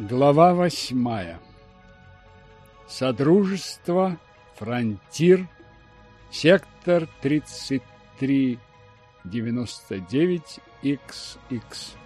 Глава 8. Содружество, фронтир, сектор 3399XX.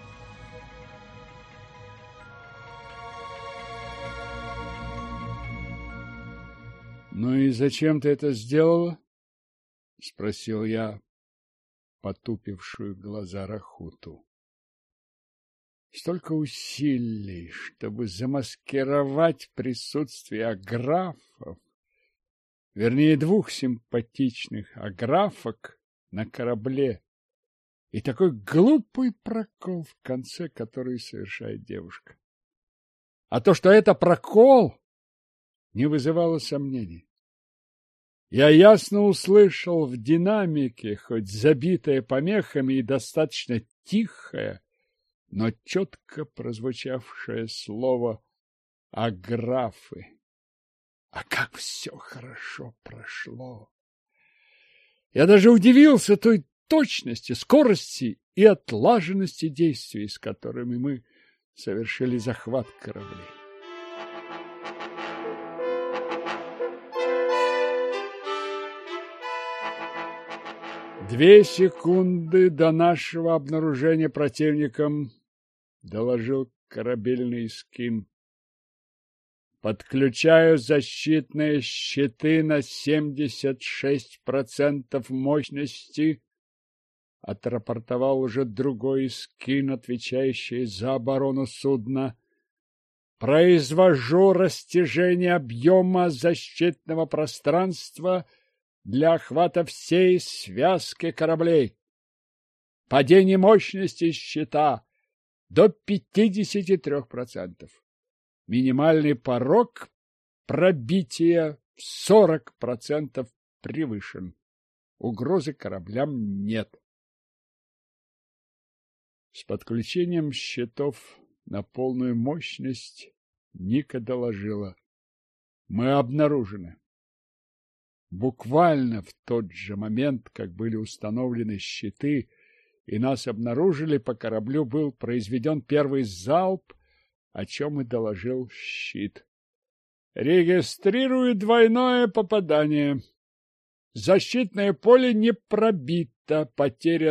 «Ну и зачем ты это сделала?» — спросил я потупившую глаза Рахуту. Столько усилий, чтобы замаскировать присутствие аграфов, вернее, двух симпатичных аграфок на корабле, и такой глупый прокол, в конце который совершает девушка. А то, что это прокол, не вызывало сомнений. Я ясно услышал в динамике, хоть забитое помехами и достаточно тихое, но четко прозвучавшее слово «аграфы». А как все хорошо прошло! Я даже удивился той точности, скорости и отлаженности действий, с которыми мы совершили захват кораблей. «2 секунды до нашего обнаружения противником», — доложил корабельный скин. «Подключаю защитные щиты на 76% мощности», — отрапортовал уже другой скин, отвечающий за оборону судна. «Произвожу растяжение объема защитного пространства для охвата всей связки кораблей. Падение мощности щита до 53%. Минимальный порог пробития в 40% превышен. Угрозы кораблям нет». С подключением щитов на полную мощность Ника доложила: «Мы обнаружены». Буквально в тот же момент, как были установлены щиты и нас обнаружили, по кораблю был произведен первый залп, о чем и доложил щит. «Регистрирую двойное попадание. Защитное поле не пробито. Потеря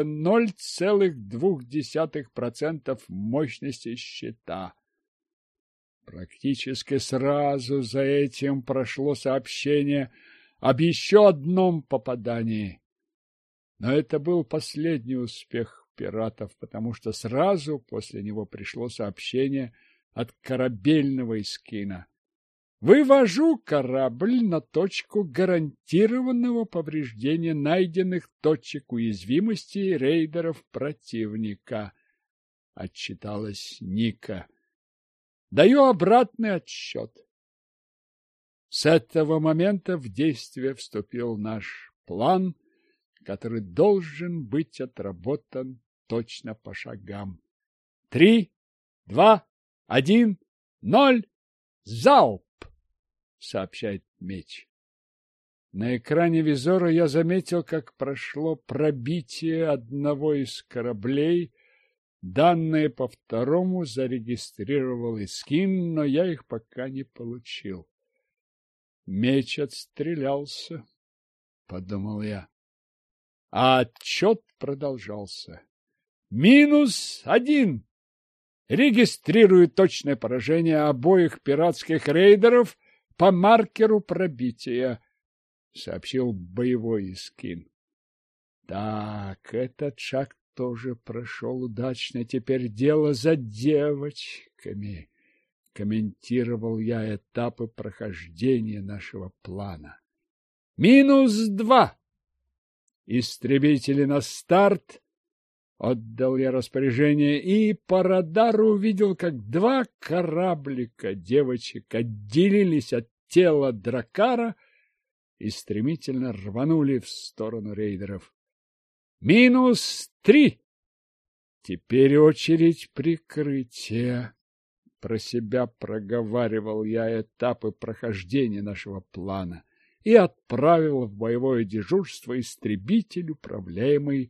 0,2% мощности щита». Практически сразу за этим прошло сообщение об еще одном попадании. Но это был последний успех пиратов, потому что сразу после него пришло сообщение от корабельного эскина: «Вывожу корабль на точку гарантированного повреждения найденных точек уязвимости рейдеров противника», — отчиталась Ника. «Даю обратный отсчет». С этого момента в действие вступил наш план, который должен быть отработан точно по шагам. 3, 2, 1, 0, залп! Сообщает меч. На экране визора я заметил, как прошло пробитие одного из кораблей. Данные по второму зарегистрировал Искин, но я их пока не получил. Меч отстрелялся, подумал я. А отчет продолжался. -1. Регистрирую точное поражение обоих пиратских рейдеров по маркеру пробития, сообщил боевой Искин. Так, этот шаг тоже прошел удачно. Теперь дело за девочками. Комментировал я этапы прохождения нашего плана. -2. Истребители на старт. Отдал я распоряжение и по радару увидел, как 2 кораблика девочек отделились от тела дракара и стремительно рванули в сторону рейдеров. -3. Теперь очередь прикрытия. Про себя проговаривал я этапы прохождения нашего плана и отправил в боевое дежурство истребитель, управляемый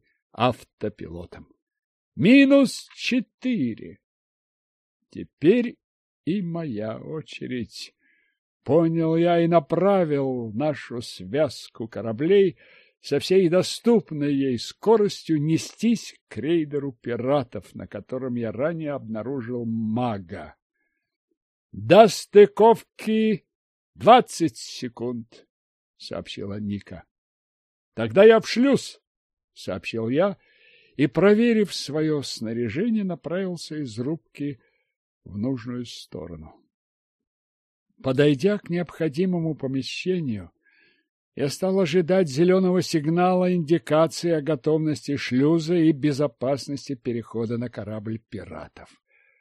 автопилотом. -4. Теперь и моя очередь. Понял я и направил нашу связку кораблей со всей доступной ей скоростью нестись к рейдеру пиратов, на котором я ранее обнаружил мага. До стыковки 20 секунд, сообщила Ника. Тогда я в шлюз, сообщил я, и, проверив свое снаряжение, направился из рубки в нужную сторону. Подойдя к необходимому помещению, я стал ожидать зеленого сигнала индикации о готовности шлюза и безопасности перехода на корабль пиратов.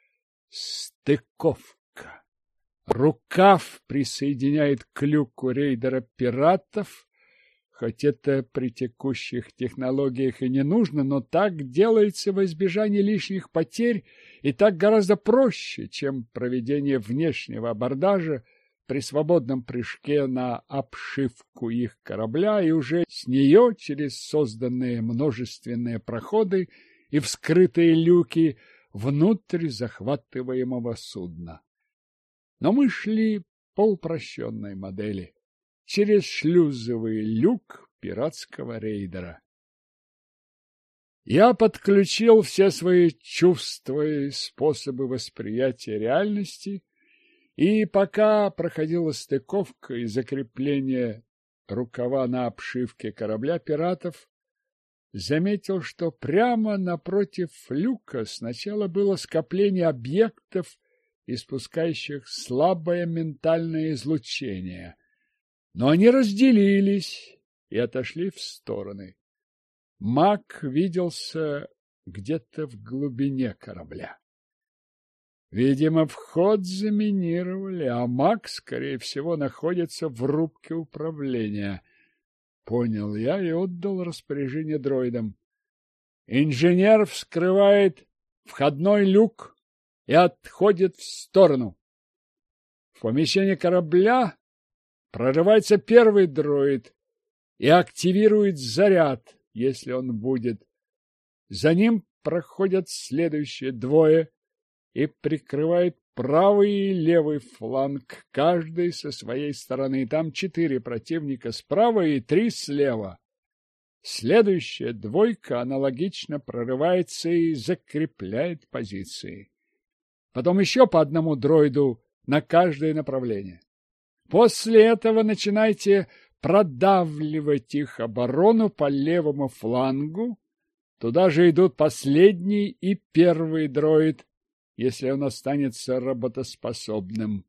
Стыковка. Рукав присоединяет к люку рейдера пиратов, хоть это при текущих технологиях и не нужно, но так делается во избежание лишних потерь и так гораздо проще, чем проведение внешнего абордажа при свободном прыжке на обшивку их корабля и уже с нее через созданные множественные проходы и вскрытые люки внутрь захватываемого судна. Но мы шли по упрощенной модели через шлюзовый люк пиратского рейдера. Я подключил все свои чувства и способы восприятия реальности, и пока проходила стыковка и закрепление рукава на обшивке корабля пиратов, заметил, что прямо напротив люка сначала было скопление объектов, испускающих слабое ментальное излучение. Но они разделились и отошли в стороны. Маг виделся где-то в глубине корабля. Видимо, вход заминировали, а маг, скорее всего, находится в рубке управления. Понял я и отдал распоряжение дроидам. Инженер вскрывает входной люк и отходит в сторону. В помещение корабля прорывается первый дроид и активирует заряд, если он будет. За ним проходят следующие двое и прикрывают правый и левый фланг, каждый со своей стороны. Там 4 противника справа и 3 слева. Следующая двойка аналогично прорывается и закрепляет позиции. Потом еще по одному дроиду на каждое направление. После этого начинайте продавливать их оборону по левому флангу. Туда же идут последний и первый дроид, если он останется работоспособным.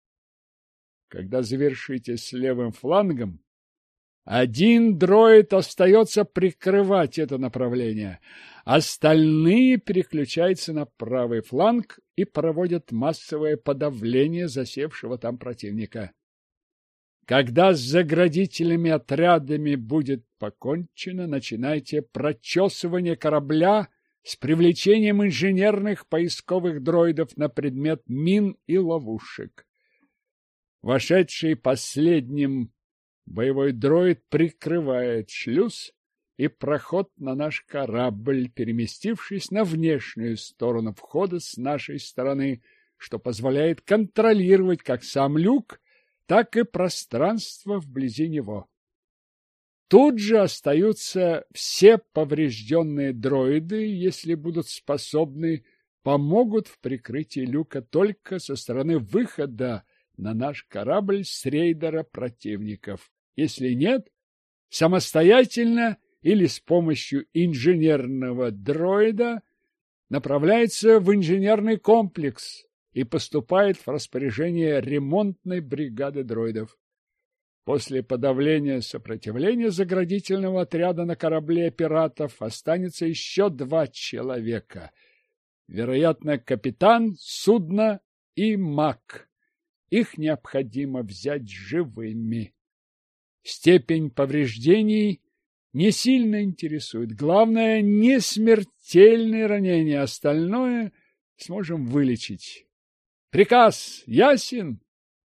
Когда завершите с левым флангом, один дроид остается прикрывать это направление. Остальные переключаются на правый фланг и проводят массовое подавление засевшего там противника. Когда с заградительными отрядами будет покончено, начинайте прочесывание корабля с привлечением инженерных поисковых дроидов на предмет мин и ловушек. Вошедший последним боевой дроид прикрывает шлюз и проход на наш корабль, переместившись на внешнюю сторону входа с нашей стороны, что позволяет контролировать как сам люк, так и пространство вблизи него. Тут же остаются все поврежденные дроиды, если будут способны, помогут в прикрытии люка только со стороны выхода на наш корабль с рейдера противников. Если нет, самостоятельно или с помощью инженерного дроида направляется в инженерный комплекс и поступает в распоряжение ремонтной бригады дроидов. После подавления сопротивления заградительного отряда на корабле пиратов останется еще 2 человека. Вероятно, капитан судна и маг. Их необходимо взять живыми. Степень повреждений не сильно интересует. Главное, не смертельные ранения, остальное сможем вылечить. Приказ ясен?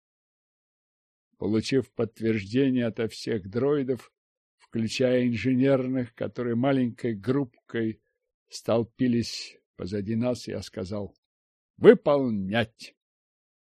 Получив подтверждение ото всех дроидов, включая инженерных, которые маленькой группкой столпились позади нас, я сказал: «Выполнять!»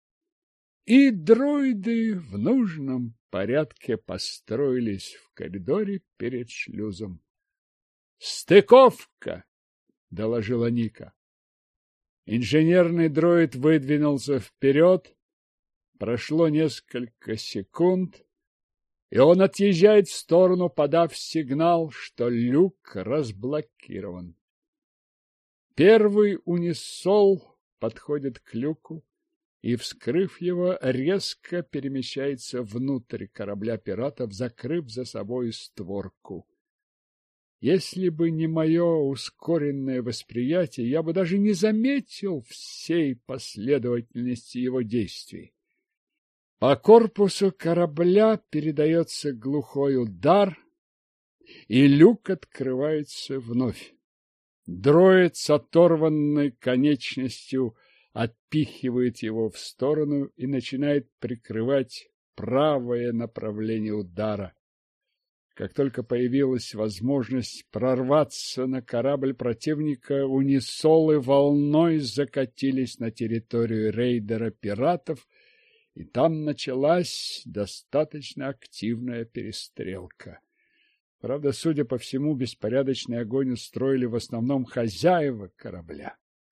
и дроиды в нужном порядке построились в коридоре перед шлюзом. «Стыковка!» — доложила Ника. Инженерный дроид выдвинулся вперед. Прошло несколько секунд, и он отъезжает в сторону, подав сигнал, что люк разблокирован. Первый унисол подходит к люку и, вскрыв его, резко перемещается внутрь корабля пиратов, закрыв за собой створку. Если бы не мое ускоренное восприятие, я бы даже не заметил всей последовательности его действий. По корпусу корабля передается глухой удар, и люк открывается вновь. Дроид с оторванной конечностью отпихивает его в сторону и начинает прикрывать правое направление удара. Как только появилась возможность прорваться на корабль противника, унисолы волной закатились на территорию рейдера пиратов, и там началась достаточно активная перестрелка. Правда, судя по всему, беспорядочный огонь устроили в основном хозяева корабля.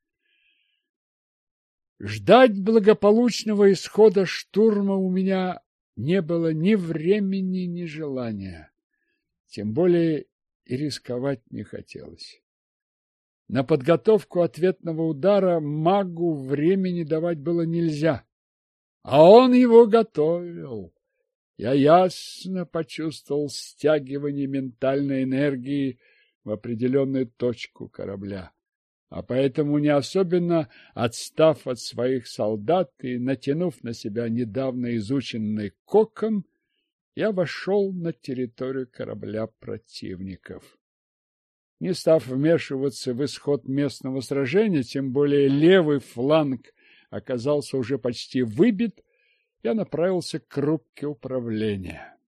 Ждать благополучного исхода штурма у меня не было ни времени, ни желания. Тем более и рисковать не хотелось. На подготовку ответного удара магу времени давать было нельзя, а он его готовил. Я ясно почувствовал стягивание ментальной энергии в определенную точку корабля, а поэтому, не особенно отстав от своих солдат и натянув на себя недавно изученный кокон, я вошел на территорию корабля противников. Не став вмешиваться в исход местного сражения, тем более левый фланг оказался уже почти выбит, я направился к рубке управления.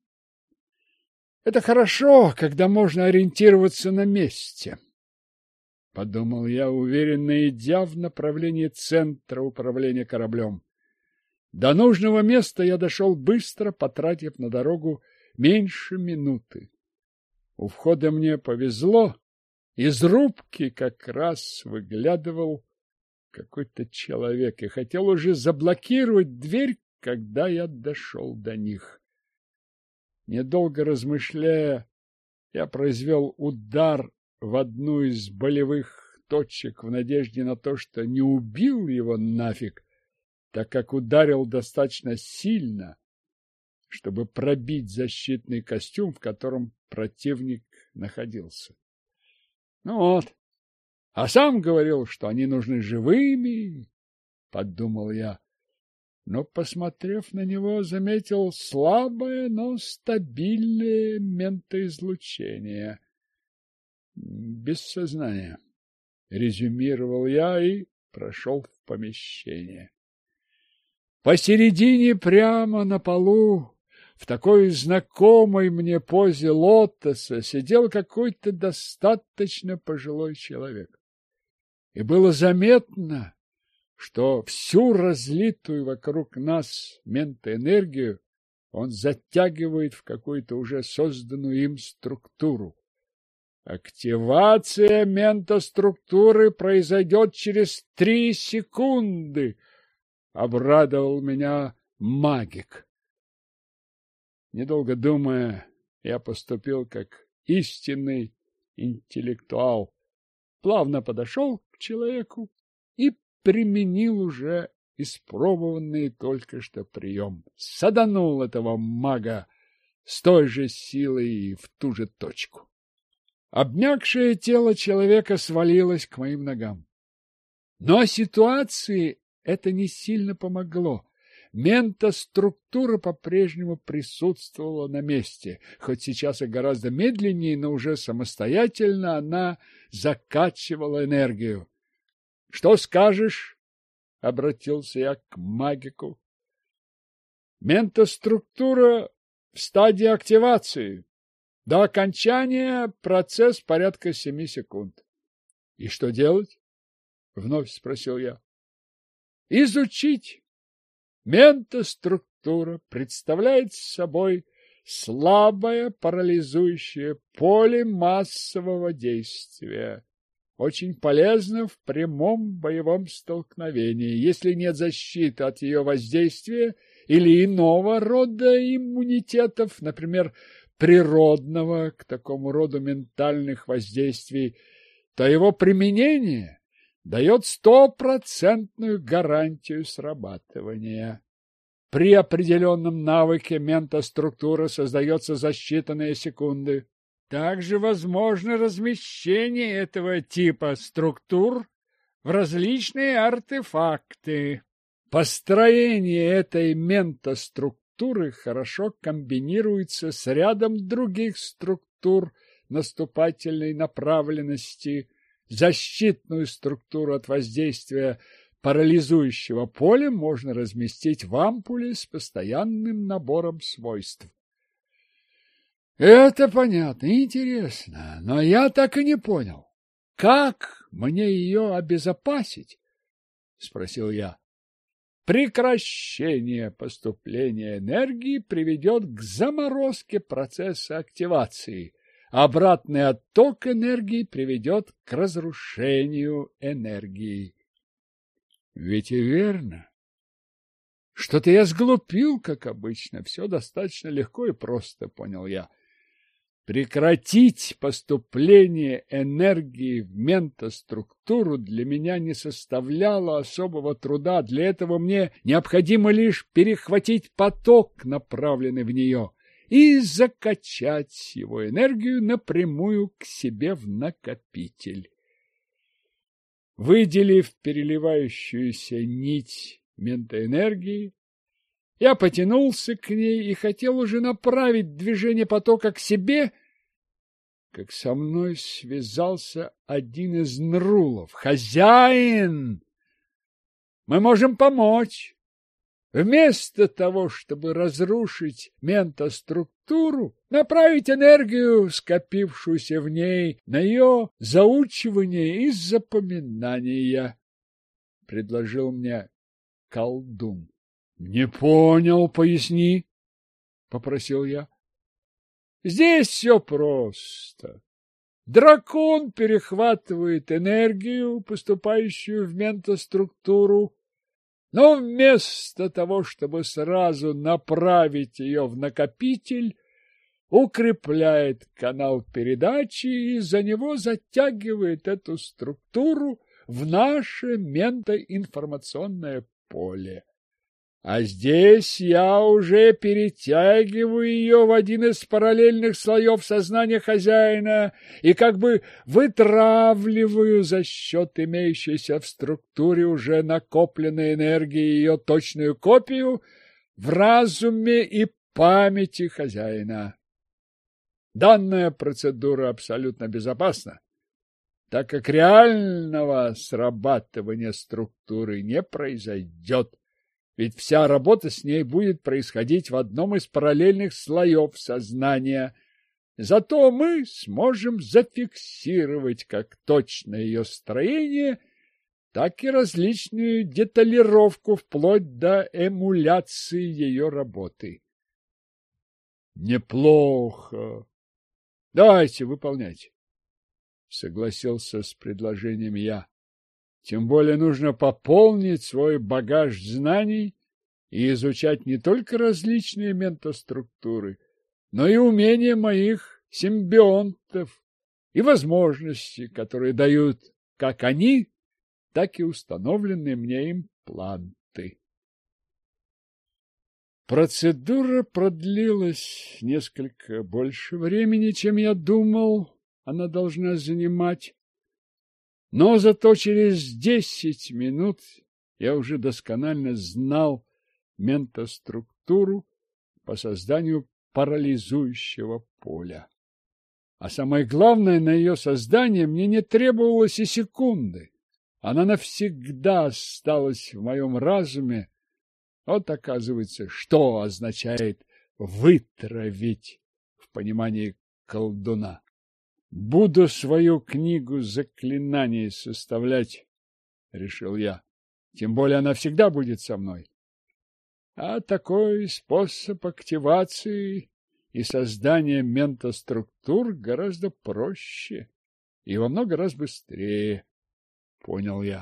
Это хорошо, когда можно ориентироваться на месте, — подумал я, уверенно идя в направлении центра управления кораблем. До нужного места я дошел быстро, потратив на дорогу меньше минуты. У входа мне повезло. Из рубки как раз выглядывал какой-то человек и хотел уже заблокировать дверь, когда я дошел до них. Недолго размышляя, я произвел удар в одну из болевых точек в надежде на то, что не убил его нафиг, так как ударил достаточно сильно, чтобы пробить защитный костюм, в котором противник находился. Ну вот, а сам говорил, что они нужны живыми, подумал я, но, посмотрев на него, заметил слабое, но стабильное ментоизлучение. Без сознания, резюмировал я и прошел в помещение. Посередине, прямо на полу, в такой знакомой мне позе лотоса, сидел какой-то достаточно пожилой человек. И было заметно, что всю разлитую вокруг нас ментоэнергию он затягивает в какую-то уже созданную им структуру. Активация ментоструктуры произойдет через 3 секунды, обрадовал меня магик. Недолго думая, я поступил как истинный интеллектуал. Плавно подошел к человеку и применил уже испробованный только что прием. Саданул этого мага с той же силой и в ту же точку. Обмякшее тело человека свалилось к моим ногам. Но ситуации это не сильно помогло. Ментоструктура по-прежнему присутствовала на месте, хоть сейчас и гораздо медленнее, но уже самостоятельно она закачивала энергию. — Что скажешь? — обратился я к магику. — Ментоструктура в стадии активации. До окончания процесс порядка 7 секунд. — И что делать? — вновь спросил я. — Изучить. Ментоструктура представляет собой слабое парализующее поле массового действия. Очень полезно в прямом боевом столкновении, если нет защиты от ее воздействия или иного рода иммунитетов, например, природного к такому роду ментальных воздействий, то его применение дает стопроцентную гарантию срабатывания. При определенном навыке ментоструктура создается за считанные секунды. Также возможно размещение этого типа структур в различные артефакты. Построение этой ментоструктуры хорошо комбинируется с рядом других структур наступательной направленности. Защитную структуру от воздействия парализующего поля можно разместить в ампуле с постоянным набором свойств. Это понятно и интересно, но я так и не понял, как мне ее обезопасить? Спросил я. Прекращение поступления энергии приведет к заморозке процесса активации. Обратный отток энергии приведет к разрушению энергии. Ведь и верно. Что-то я сглупил, как обычно. Все достаточно легко и просто, понял я. Прекратить поступление энергии в ментоструктуру для меня не составляло особого труда. Для этого мне необходимо лишь перехватить поток, направленный в нее, и закачать его энергию напрямую к себе в накопитель. Выделив переливающуюся нить ментоэнергии, я потянулся к ней и хотел уже направить движение потока к себе, как со мной связался один из нрулов. «Хозяин! Мы можем помочь!» Вместо того, чтобы разрушить ментоструктуру, направить энергию, скопившуюся в ней, на ее заучивание и запоминание, — предложил мне колдун. — Не понял, поясни, — попросил я. — Здесь все просто. Дракон перехватывает энергию, поступающую в ментоструктуру, но вместо того, чтобы сразу направить ее в накопитель, укрепляет канал передачи и за него затягивает эту структуру в наше ментоинформационное поле. А здесь я уже перетягиваю ее в один из параллельных слоев сознания хозяина и как бы вытравливаю за счет имеющейся в структуре уже накопленной энергии ее точную копию в разуме и памяти хозяина. Данная процедура абсолютно безопасна, так как реального срабатывания структуры не произойдет. Ведь вся работа с ней будет происходить в одном из параллельных слоев сознания. Зато мы сможем зафиксировать как точное ее строение, так и различную деталировку вплоть до эмуляции ее работы. Неплохо. Давайте, выполняйте. Согласился с предложением я. Тем более нужно пополнить свой багаж знаний и изучать не только различные ментоструктуры, но и умения моих симбионтов и возможности, которые дают как они, так и установленные мне импланты. Процедура продлилась несколько больше времени, чем я думал, она должна занимать. Но зато через 10 минут я уже досконально знал ментоструктуру по созданию парализующего поля. А самое главное, на ее создание мне не требовалось и секунды. Она навсегда осталась в моем разуме. Вот, оказывается, что означает «вытравить» в понимании колдуна. Буду свою книгу заклинаний составлять, решил я. Тем более она всегда будет со мной. А такой способ активации и создания ментоструктур гораздо проще и во много раз быстрее, понял я.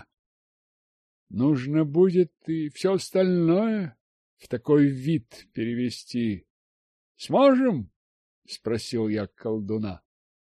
Нужно будет и все остальное в такой вид перевести. Сможем? Спросил я колдуна.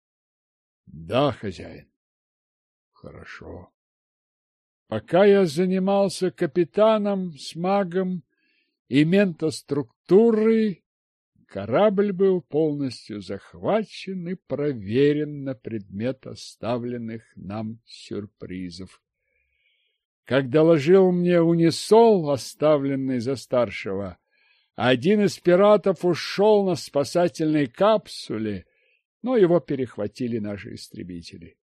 Да, хозяин. Хорошо. Пока я занимался капитаном с магом и ментоструктурой, корабль был полностью захвачен и проверен на предмет оставленных нам сюрпризов. Как доложил мне Унисол, оставленный за старшего, один из пиратов ушел на спасательной капсуле, но его перехватили наши истребители.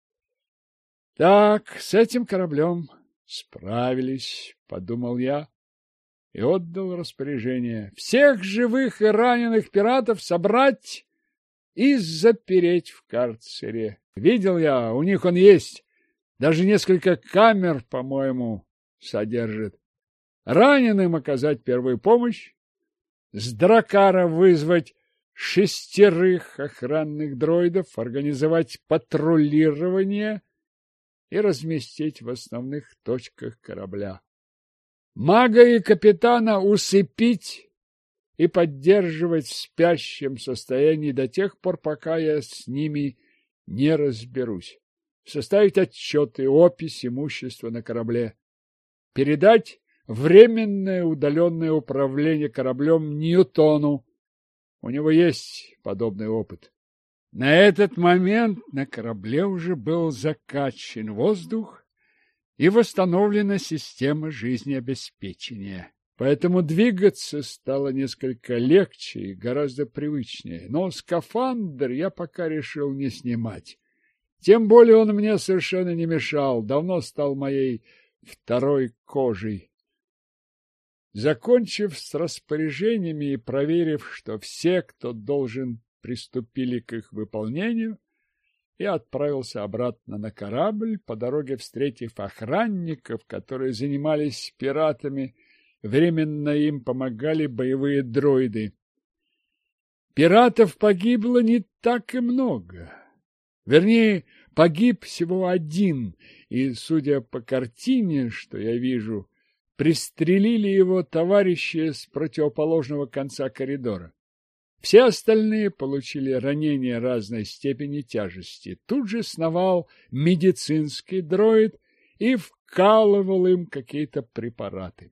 Так, с этим кораблем справились, подумал я, и отдал распоряжение всех живых и раненых пиратов собрать и запереть в карцере. Видел я, у них он есть. Даже несколько камер, по-моему, содержит. Раненым оказать первую помощь, с дракара вызвать 6 охранных дроидов, организовать патрулирование и разместить в основных точках корабля. Мага и капитана усыпить и поддерживать в спящем состоянии до тех пор, пока я с ними не разберусь. Составить отчеты, опись имущества на корабле. Передать временное удаленное управление кораблем Ньютону. У него есть подобный опыт. На этот момент на корабле уже был закачан воздух и восстановлена система жизнеобеспечения. Поэтому двигаться стало несколько легче и гораздо привычнее. Но скафандр я пока решил не снимать. Тем более он мне совершенно не мешал, давно стал моей второй кожей. Закончив с распоряжениями и проверив, что все, кто должен, приступили к их выполнению, я отправился обратно на корабль, по дороге встретив охранников, которые занимались пиратами, временно им помогали боевые дроиды. Пиратов погибло не так и много. Вернее, погиб всего один, и, судя по картине, что я вижу, пристрелили его товарищи с противоположного конца коридора. Все остальные получили ранения разной степени тяжести. Тут же сновал медицинский дроид и вкалывал им какие-то препараты.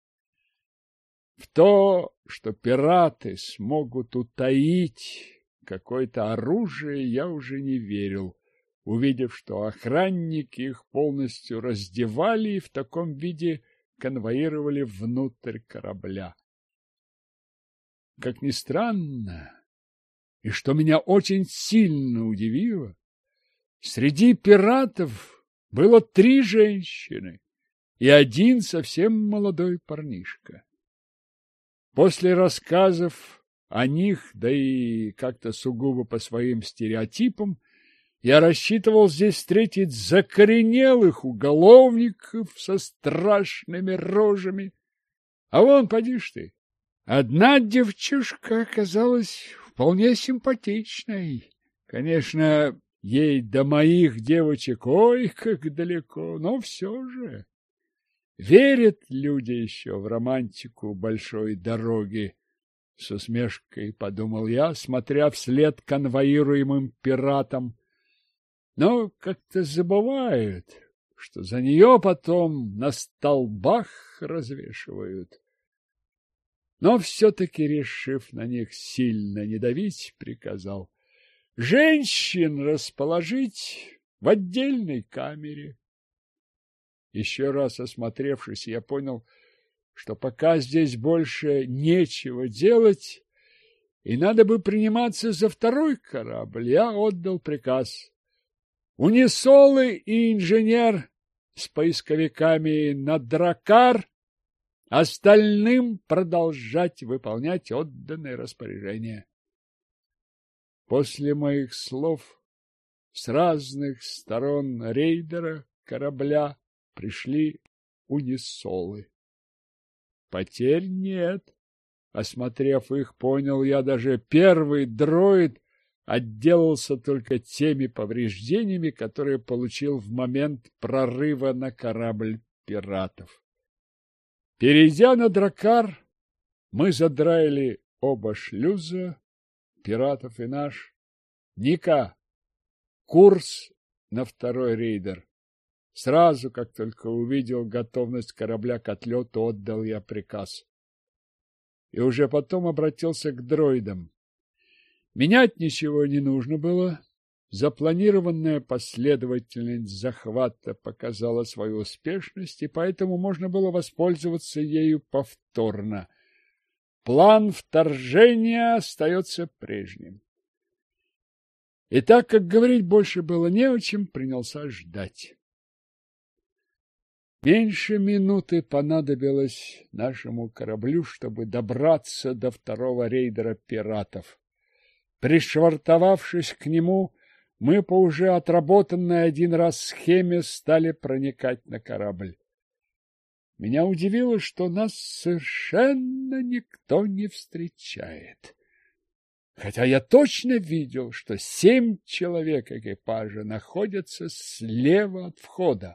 В то, что пираты смогут утаить какое-то оружие, я уже не верил, увидев, что охранники их полностью раздевали и в таком виде конвоировали внутрь корабля. Как ни странно, и что меня очень сильно удивило, среди пиратов было 3 женщины и 1 совсем молодой парнишка. После рассказов о них, да и как-то сугубо по своим стереотипам, я рассчитывал здесь встретить закоренелых уголовников со страшными рожами. А вон, поди ж ты, одна девчушка оказалась вполне симпатичной. Конечно, ей до моих девочек ой, как далеко, но все же. Верят люди еще в романтику большой дороги. С усмешкой подумал я, смотря вслед конвоируемым пиратам. Но как-то забывают, что за нее потом на столбах развешивают. Но все-таки, решив на них сильно не давить, приказал женщин расположить в отдельной камере. Еще раз осмотревшись, я понял, что пока здесь больше нечего делать, и надо бы приниматься за второй корабль, я отдал приказ. Унисолы и инженер с поисковиками на дракар, остальным продолжать выполнять отданные распоряжения. После моих слов с разных сторон рейдера корабля пришли унисолы. Потерь нет. Осмотрев их, понял я, даже первый дроид отделался только теми повреждениями, которые получил в момент прорыва на корабль пиратов. Перейдя на дракар, мы задраили оба шлюза, пиратов и наш. Ника, курс на второй рейдер. Сразу, как только увидел готовность корабля к отлету, отдал я приказ. И уже потом обратился к дроидам. Менять ничего не нужно было. Запланированная последовательность захвата показала свою успешность, и поэтому можно было воспользоваться ею повторно. План вторжения остается прежним. И так как говорить больше было не о чем, принялся ждать. Меньше минуты понадобилось нашему кораблю, чтобы добраться до второго рейдера пиратов. Пришвартовавшись к нему, мы по уже отработанной один раз схеме стали проникать на корабль. Меня удивило, что нас совершенно никто не встречает. Хотя я точно видел, что 7 человек экипажа находятся слева от входа.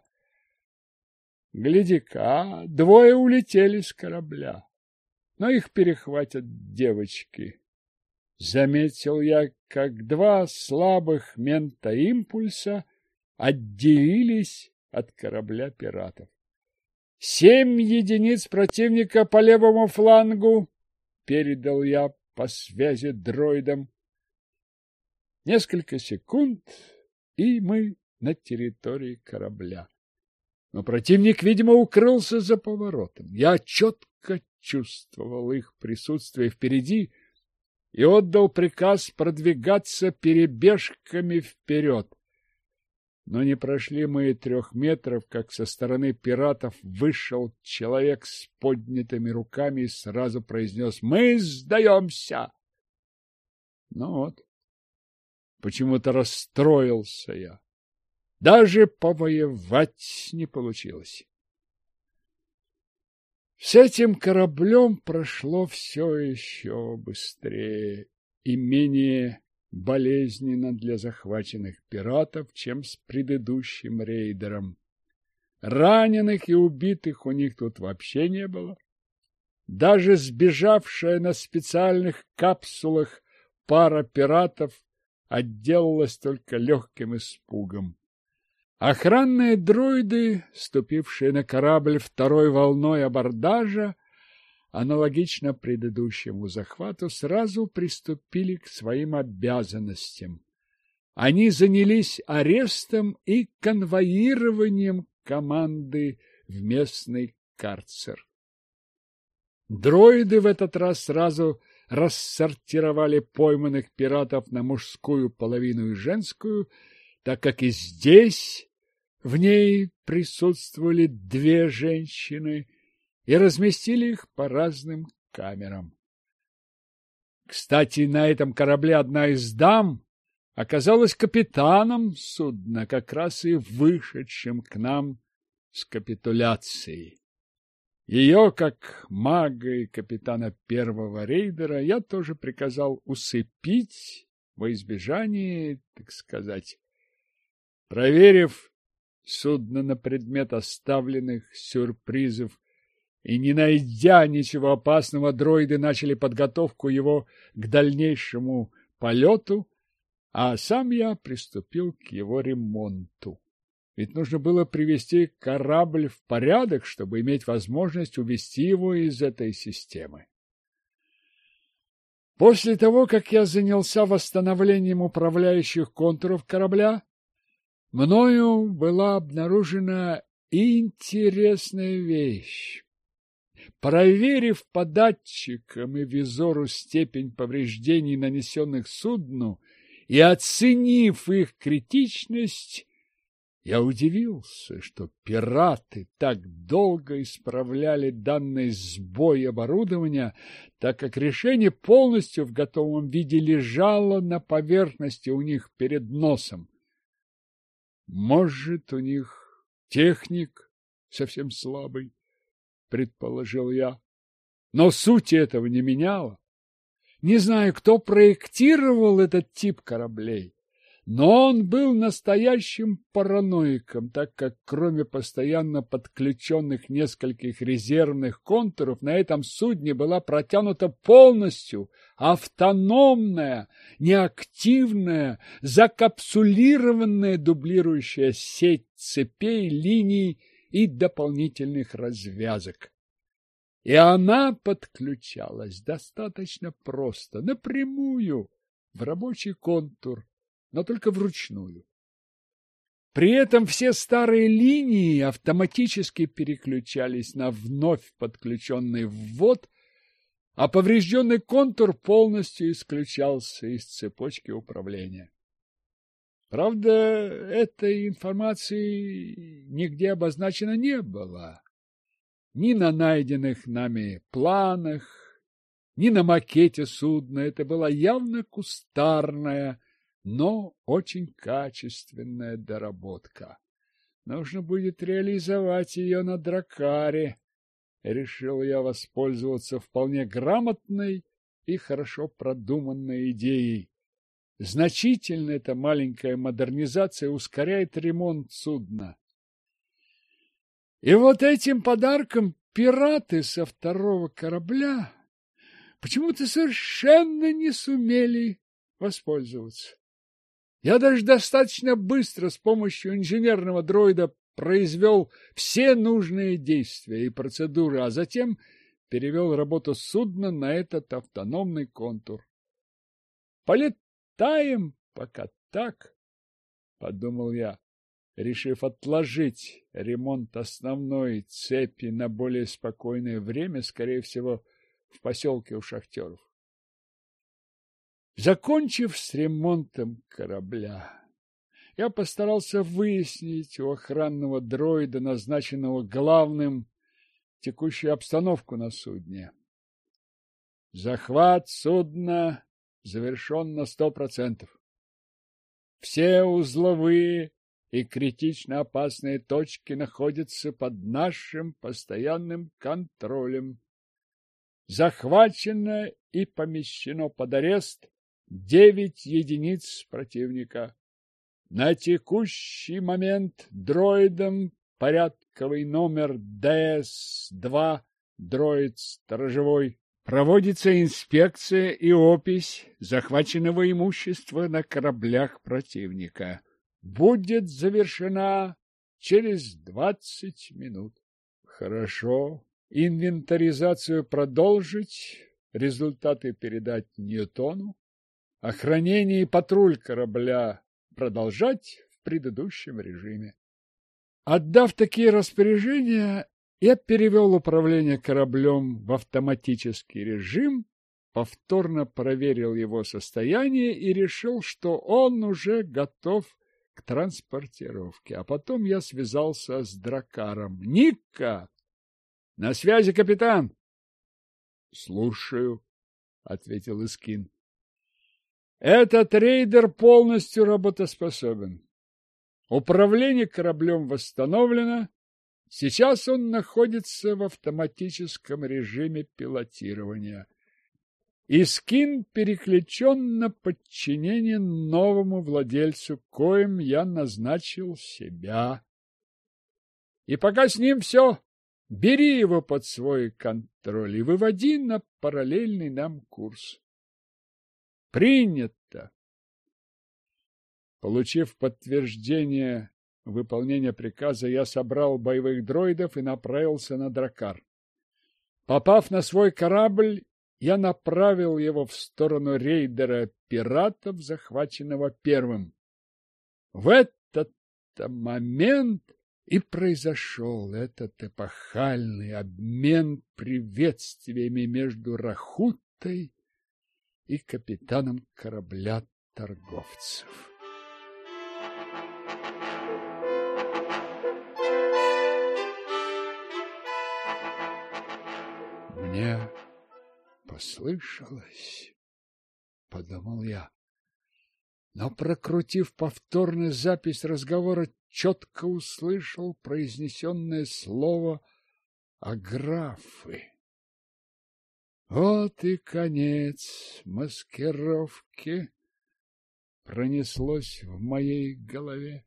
Гляди-ка, 2 улетели с корабля, но их перехватят девочки. Заметил я, как 2 слабых ментоимпульса отделились от корабля пиратов. 7 единиц противника по левому флангу, передал я по связи дроидам. Несколько секунд, и мы на территории корабля. Но противник, видимо, укрылся за поворотом. Я четко чувствовал их присутствие впереди и отдал приказ продвигаться перебежками вперед. Но не прошли мы и 3 метров, как со стороны пиратов вышел человек с поднятыми руками и сразу произнес: «Мы сдаемся!» Ну вот, почему-то расстроился я. Даже повоевать не получилось. С этим кораблем прошло все еще быстрее и менее болезненно для захваченных пиратов, чем с предыдущим рейдером. Раненых и убитых у них тут вообще не было. Даже сбежавшая на специальных капсулах пара пиратов отделалась только легким испугом. Охранные дроиды, ступившие на корабль второй волной абордажа, аналогично предыдущему захвату, сразу приступили к своим обязанностям. Они занялись арестом и конвоированием команды в местный карцер. Дроиды в этот раз сразу рассортировали пойманных пиратов на мужскую половину и женскую, так как и здесь в ней присутствовали 2 женщины, и разместили их по разным камерам. Кстати, на этом корабле одна из дам оказалась капитаном судна, как раз и вышедшим к нам с капитуляцией. Ее, как мага и капитана первого рейдера, я тоже приказал усыпить во избежание, так сказать. Проверив судно на предмет оставленных сюрпризов и не найдя ничего опасного, дроиды начали подготовку его к дальнейшему полету, а сам я приступил к его ремонту. Ведь нужно было привести корабль в порядок, чтобы иметь возможность увести его из этой системы. После того, как я занялся восстановлением управляющих контуров корабля, мною была обнаружена интересная вещь. Проверив по датчикам и визору степень повреждений, нанесенных судну, и оценив их критичность, я удивился, что пираты так долго исправляли данный сбой оборудования, так как решение полностью в готовом виде лежало на поверхности у них перед носом. Может, у них техник совсем слабый, предположил я. Но суть этого не меняло. Не знаю, кто проектировал этот тип кораблей, но он был настоящим параноиком, так как кроме постоянно подключенных нескольких резервных контуров на этом судне была протянута полностью автономная, неактивная, закапсулированная дублирующая сеть цепей, линий и дополнительных развязок. И она подключалась достаточно просто, напрямую, в рабочий контур, но только вручную. При этом все старые линии автоматически переключались на вновь подключенный ввод, а поврежденный контур полностью исключался из цепочки управления. Правда, этой информации нигде обозначено не было. Ни на найденных нами планах, ни на макете судна. Это была явно кустарная, но очень качественная доработка. Нужно будет реализовать ее на дракаре. Решил я воспользоваться вполне грамотной и хорошо продуманной идеей. Значительно эта маленькая модернизация ускоряет ремонт судна. И вот этим подарком пираты со второго корабля почему-то совершенно не сумели воспользоваться. Я даже достаточно быстро с помощью инженерного дроида произвел все нужные действия и процедуры, а затем перевел работу судна на этот автономный контур. Полетаем пока так, подумал я, решив отложить ремонт основной цепи на более спокойное время, скорее всего, в поселке у шахтеров. Закончив с ремонтом корабля, я постарался выяснить у охранного дроида, назначенного главным, текущую обстановку на судне. Захват судна завершен на 100%. Все узловые и критично опасные точки находятся под нашим постоянным контролем. Захвачено и помещено под арест 9 единиц противника. На текущий момент дроидом порядковый номер ДС-2, дроид сторожевой, проводится инспекция и опись захваченного имущества на кораблях противника. Будет завершена через 20 минут. Хорошо. Инвентаризацию продолжить, результаты передать Ньютону, охранение и патруль корабля продолжать в предыдущем режиме. Отдав такие распоряжения, я перевел управление кораблем в автоматический режим, повторно проверил его состояние и решил, что он уже готов к транспортировке. А потом я связался с дракаром. «Ника! На связи, капитан!» «Слушаю», — ответил Искин. «Этот рейдер полностью работоспособен. Управление кораблем восстановлено. Сейчас он находится в автоматическом режиме пилотирования. Искин переключен на подчинение новому владельцу, коим я назначил себя. И пока с ним все, бери его под свой контроль и выводи на параллельный нам курс». «Принято!» Получив подтверждение выполнения приказа, я собрал боевых дроидов и направился на дракар. Попав на свой корабль, я направил его в сторону рейдера пиратов, захваченного первым. В этот момент и произошел этот эпохальный обмен приветствиями между Рахутой и капитаном корабля торговцев. Мне послышалось, подумал я, но, прокрутив повторно запись разговора, четко услышал произнесенное слово «аграфы». Вот и конец маскировки, пронеслось в моей голове.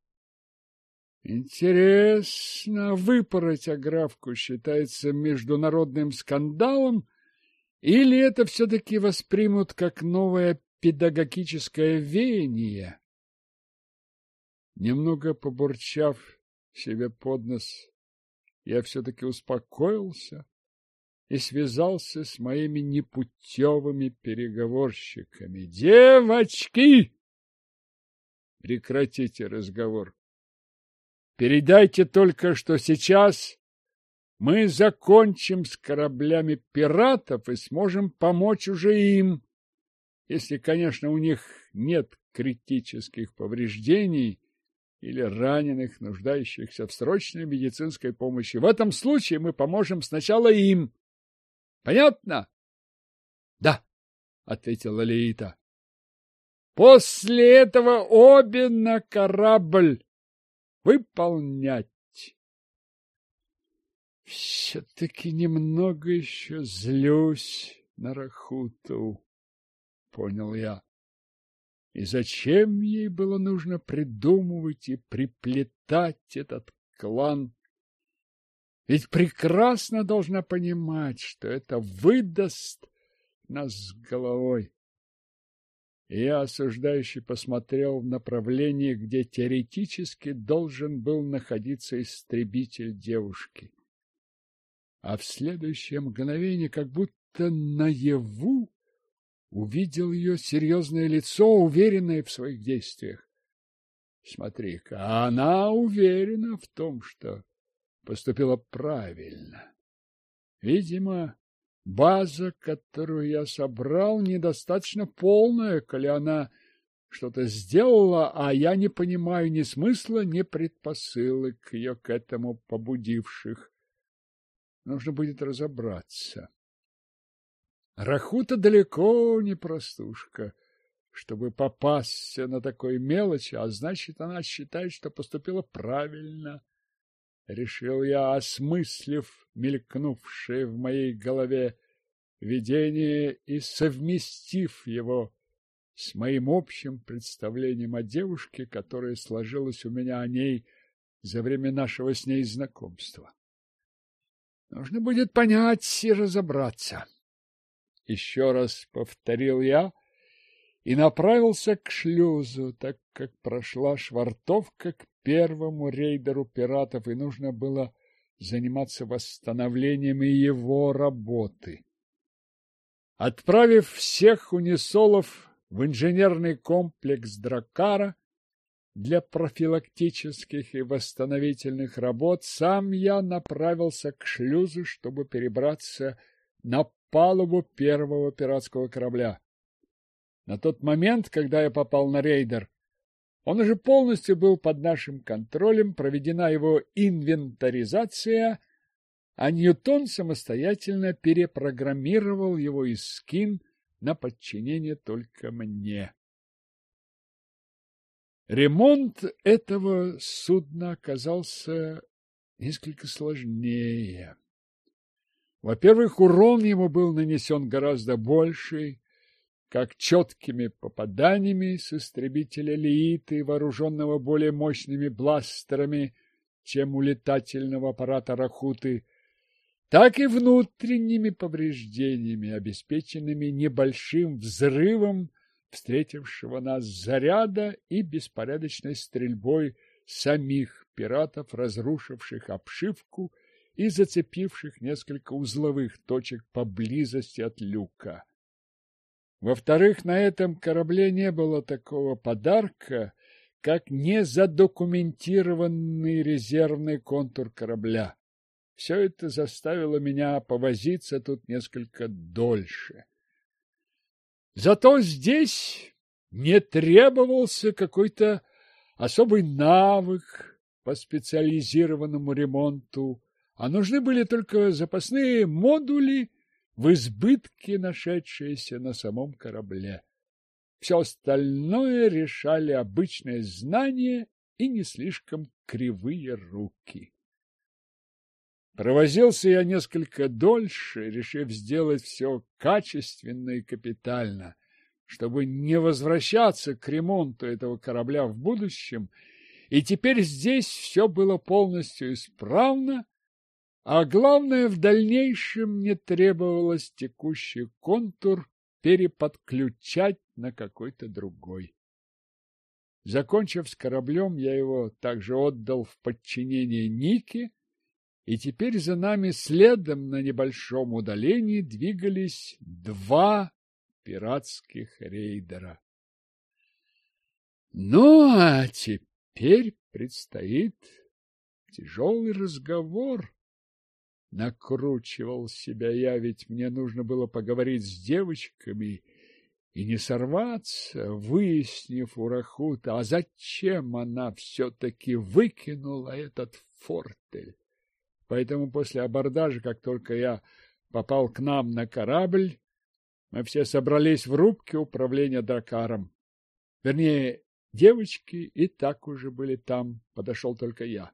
Интересно, выпороть Аграфку считается международным скандалом, или это все-таки воспримут как новое педагогическое веяние? Немного побурчав себе под нос, я все-таки успокоился и связался с моими непутевыми переговорщиками. Девочки, прекратите разговор. Передайте только, что сейчас мы закончим с кораблями пиратов и сможем помочь уже им, если, конечно, у них нет критических повреждений или раненых, нуждающихся в срочной медицинской помощи. В этом случае мы поможем сначала им. Понятно? — Да, — ответила Леита. — После этого обе на корабль. Выполнять. Все-таки немного еще злюсь на Рахуту, понял я. И зачем ей было нужно придумывать и приплетать этот клан? Ведь прекрасно должна понимать, что это выдаст нас с головой. И я осуждающе посмотрел в направлении, где теоретически должен был находиться истребитель девушки. А в следующее мгновение, как будто наяву, увидел ее серьезное лицо, уверенное в своих действиях. Смотри-ка, она уверена в том, что поступила правильно. Видимо, база, которую я собрал, недостаточно полная, коли она что-то сделала, а я не понимаю ни смысла, ни предпосылок ее к этому побудивших. Нужно будет разобраться. Рахута далеко не простушка, чтобы попасться на такой мелочи, а значит, она считает, что поступила правильно. Решил я, осмыслив мелькнувшее в моей голове видение и совместив его с моим общим представлением о девушке, которое сложилось у меня о ней за время нашего с ней знакомства. Нужно будет понять и разобраться. Еще раз повторил я и направился к шлюзу, так как прошла швартовка к первому рейдеру пиратов, и нужно было заниматься восстановлением и его работы. Отправив всех унисолов в инженерный комплекс Дракара для профилактических и восстановительных работ, сам я направился к шлюзу, чтобы перебраться на палубу первого пиратского корабля. На тот момент, когда я попал на рейдер, он уже полностью был под нашим контролем, проведена его инвентаризация, а Ньютон самостоятельно перепрограммировал его Искин на подчинение только мне. Ремонт этого судна оказался несколько сложнее. Во-первых, урон ему был нанесен гораздо больший, как четкими попаданиями с истребителя Леиты, вооруженного более мощными бластерами, чем у летательного аппарата Рахуты, так и внутренними повреждениями, обеспеченными небольшим взрывом встретившего нас заряда и беспорядочной стрельбой самих пиратов, разрушивших обшивку и зацепивших несколько узловых точек поблизости от люка. Во-вторых, на этом корабле не было такого подарка, как незадокументированный резервный контур корабля. Все это заставило меня повозиться тут несколько дольше. Зато здесь не требовался какой-то особый навык по специализированному ремонту, а нужны были только запасные модули, в избытке нашедшиеся на самом корабле. Все остальное решали обычные знания и не слишком кривые руки. Провозился я несколько дольше, решив сделать все качественно и капитально, чтобы не возвращаться к ремонту этого корабля в будущем, и теперь здесь все было полностью исправно, а главное, в дальнейшем не требовалось текущий контур переподключать на какой-то другой. Закончив с кораблем, я его также отдал в подчинение Нике, и теперь за нами следом на небольшом удалении двигались два пиратских рейдера. Ну, а теперь предстоит тяжелый разговор. Накручивал себя я, ведь мне нужно было поговорить с девочками и не сорваться, выяснив у Рахута, а зачем она все-таки выкинула этот фортель. Поэтому после абордажа, как только я попал к нам на корабль, мы все собрались в рубке управления дракаром. Вернее, девочки и так уже были там, подошел только я.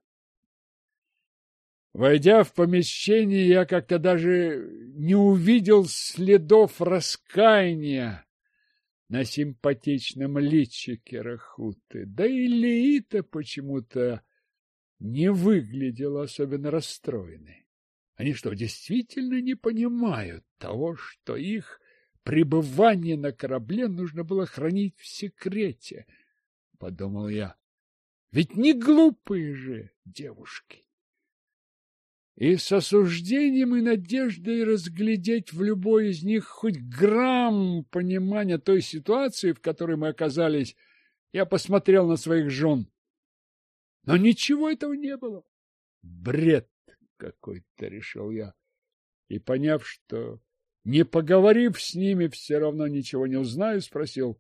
Войдя в помещение, я как-то даже не увидел следов раскаяния на симпатичном личике Рахуты. Да и Леита почему-то не выглядела особенно расстроенной. Они что, действительно не понимают того, что их пребывание на корабле нужно было хранить в секрете, подумал я. Ведь не глупые же девушки. И с осуждением и надеждой разглядеть в любой из них хоть грамм понимания той ситуации, в которой мы оказались, я посмотрел на своих жен. Но ничего этого не было. Бред какой-то, решил я. И, поняв, что, не поговорив с ними, все равно ничего не узнаю, спросил: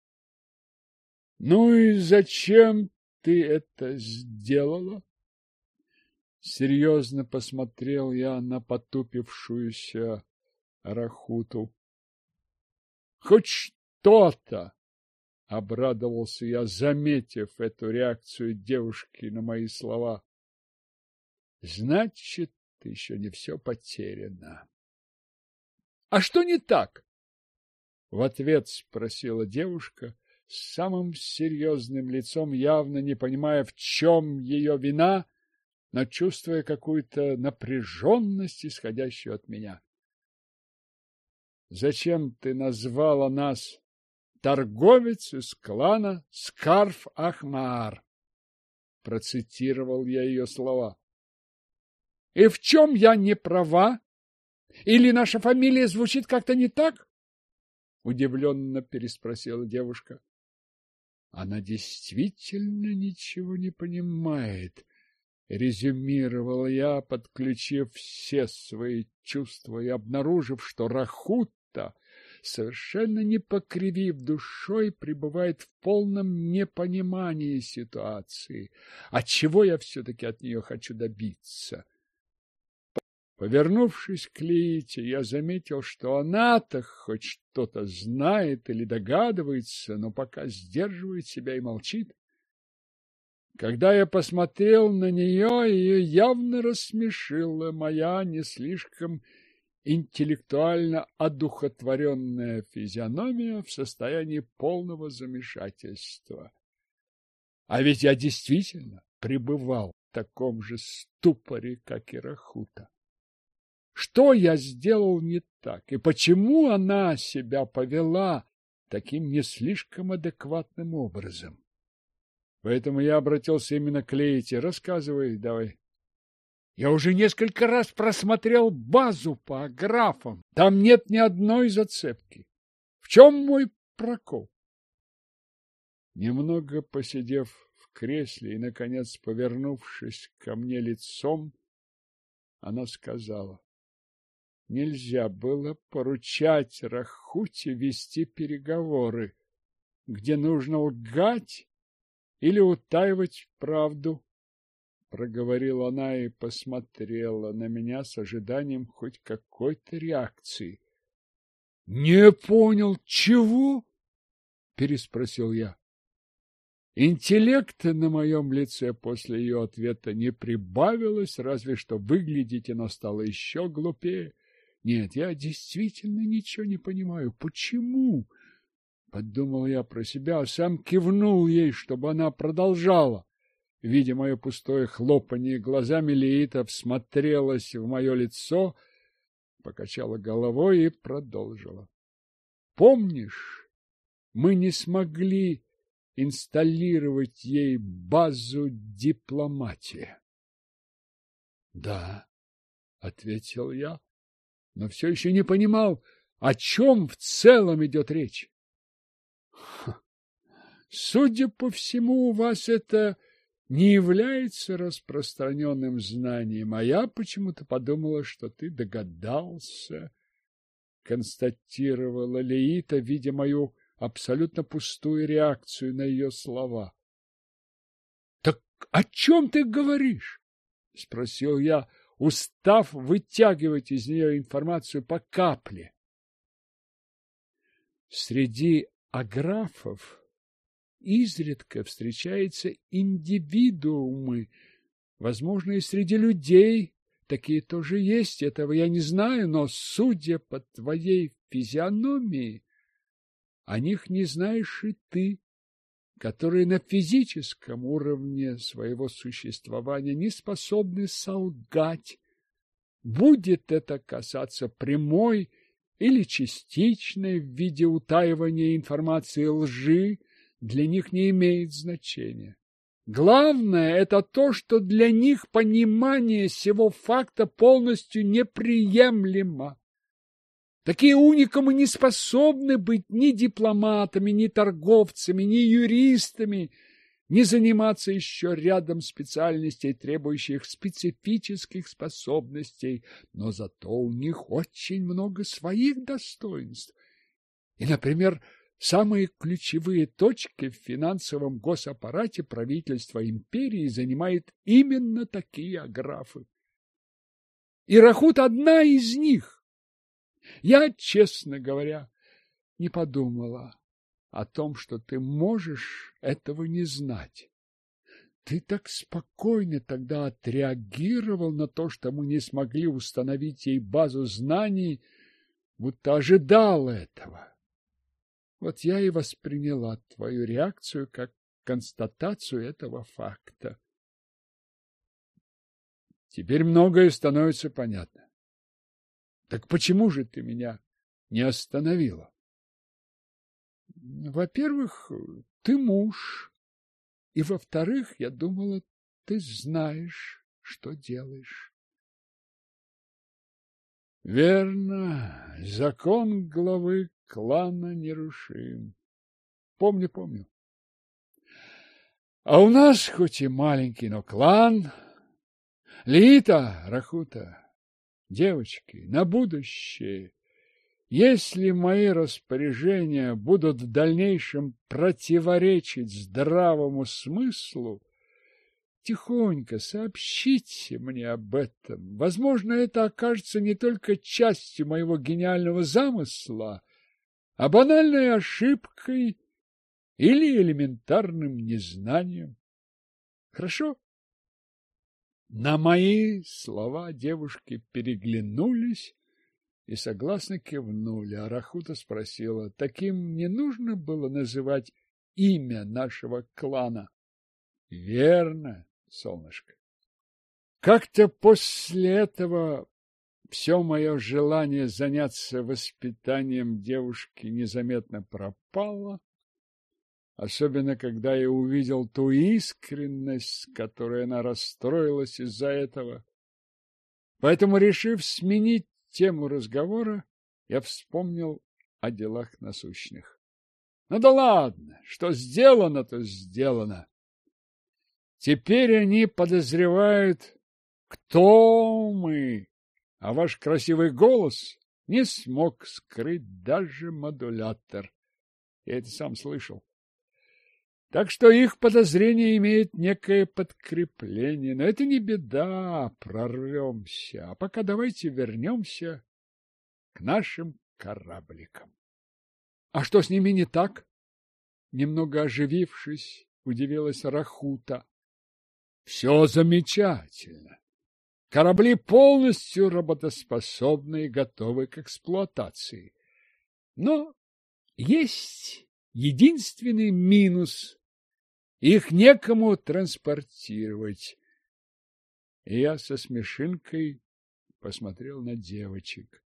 «Ну и зачем ты это сделала?» Серьезно посмотрел я на потупившуюся Рахуту. «Хоть что-то!» — обрадовался я, заметив эту реакцию девушки на мои слова. «Значит, еще не все потеряно». «А что не так?» — в ответ спросила девушка, с самым серьезным лицом, явно не понимая, в чем ее вина, но чувствуя какую-то напряженность, исходящую от меня. «Зачем ты назвала нас торговец из клана Скарф-Ахмаар?» Процитировал я ее слова. «И в чем я не права? Или наша фамилия звучит как-то не так?» Удивленно переспросила девушка. Она действительно ничего не понимает. Резюмировал я, подключив все свои чувства и обнаружив, что Рахута, совершенно не покривив душой, пребывает в полном непонимании ситуации. Отчего я все-таки от нее хочу добиться? Повернувшись к Лиите, я заметил, что она-то хоть что-то знает или догадывается, но пока сдерживает себя и молчит. Когда я посмотрел на нее, ее явно рассмешила моя не слишком интеллектуально одухотворенная физиономия в состоянии полного замешательства. А ведь я действительно пребывал в таком же ступоре, как и Рахута. Что я сделал не так, и почему она себя повела таким не слишком адекватным образом? Поэтому я обратился именно к Лейте. Рассказывай давай. Я уже несколько раз просмотрел базу по аграфам. Там нет ни одной зацепки. В чем мой прокол? Немного посидев в кресле и, наконец, повернувшись ко мне лицом, она сказала: нельзя было поручать Рахуте вести переговоры, где нужно лгать или утаивать правду, — проговорила она и посмотрела на меня с ожиданием хоть какой-то реакции. — Не понял, чего? — переспросил я. Интеллекта на моем лице после ее ответа не прибавилось, разве что выглядеть оно стало еще глупее. Нет, я действительно ничего не понимаю. Почему? Подумал я про себя, а сам кивнул ей, чтобы она продолжала. Видя мое пустое хлопанье глазами, Леита всмотрелась в мое лицо, покачала головой и продолжила. Помнишь, мы не смогли инсталлировать ей базу дипломатии? Да, ответил я, но все еще не понимал, о чем в целом идет речь. Судя по всему, у вас это не является распространенным знанием, а я почему-то подумала, что ты догадался, констатировала Леита, видя мою абсолютно пустую реакцию на ее слова. — Так о чем ты говоришь? — спросил я, устав вытягивать из нее информацию по капле. Среди аграфов изредка встречаются индивидуумы, возможно, и среди людей такие тоже есть, этого я не знаю, но, судя по твоей физиономии, о них не знаешь и ты, которые на физическом уровне своего существования не способны солгать. Будет это касаться прямой или частичной в виде утаивания информации лжи, для них не имеет значения. Главное – это то, что для них понимание сего факта полностью неприемлемо. Такие уникумы не способны быть ни дипломатами, ни торговцами, ни юристами, ни заниматься еще рядом специальностей, требующих специфических способностей, но зато у них очень много своих достоинств. И, например, самые ключевые точки в финансовом госаппарате правительства империи занимают именно такие аграфы. И Рахут одна из них. Я, честно говоря, не подумала о том, что ты можешь этого не знать. Ты так спокойно тогда отреагировал на то, что мы не смогли установить ей базу знаний, будто ожидал этого. Вот я и восприняла твою реакцию как констатацию этого факта. Теперь многое становится понятно. Так почему же ты меня не остановила? Во-первых, ты муж, и во-вторых, я думала, ты знаешь, что делаешь. Верно, закон главы клана нерушим. Помню. А у нас хоть и маленький, но клан. Лита, Рахута, девочки, на будущее, если мои распоряжения будут в дальнейшем противоречить здравому смыслу, тихонько сообщите мне об этом. Возможно, это окажется не только частью моего гениального замысла, а банальной ошибкой или элементарным незнанием. Хорошо? На мои слова девушки переглянулись и согласно кивнули, а Рахута спросила, таким не нужно было называть имя нашего клана? Верно, солнышко. Как-то после этого все мое желание заняться воспитанием девушки незаметно пропало, особенно когда я увидел ту искренность, с которой она расстроилась из-за этого. Поэтому, решив сменить тему разговора, я вспомнил о делах насущных. Ну да ладно, что сделано, то сделано. Теперь они подозревают, кто мы, а ваш красивый голос не смог скрыть даже модулятор. Я это сам слышал. Так что их подозрение имеет некое подкрепление. Но это не беда, прорвемся. А пока давайте вернемся к нашим корабликам. А что с ними не так? Немного оживившись, удивилась Рахута. Все замечательно. Корабли полностью работоспособны и готовы к эксплуатации. Но есть единственный минус. Их некому транспортировать. И я со смешинкой посмотрел на девочек.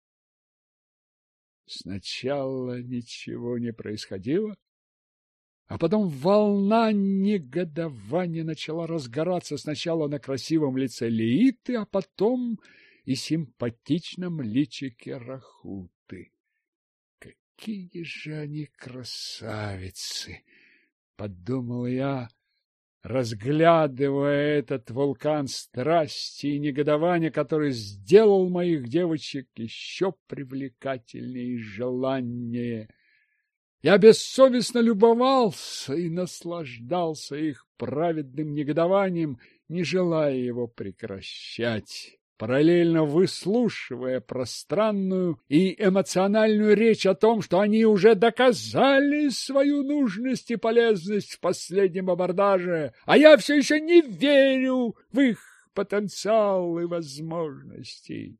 Сначала ничего не происходило, а потом волна негодования начала разгораться сначала на красивом лице Лииты, а потом и симпатичном личике Рахуты. Какие же они красавицы! Подумал я, разглядывая этот вулкан страсти и негодования, который сделал моих девочек еще привлекательнее и желаннее. Я бессовестно любовался и наслаждался их праведным негодованием, не желая его прекращать, параллельно выслушивая пространную и эмоциональную речь о том, что они уже доказали свою нужность и полезность в последнем абордаже, а я все еще не верю в их потенциал и возможности.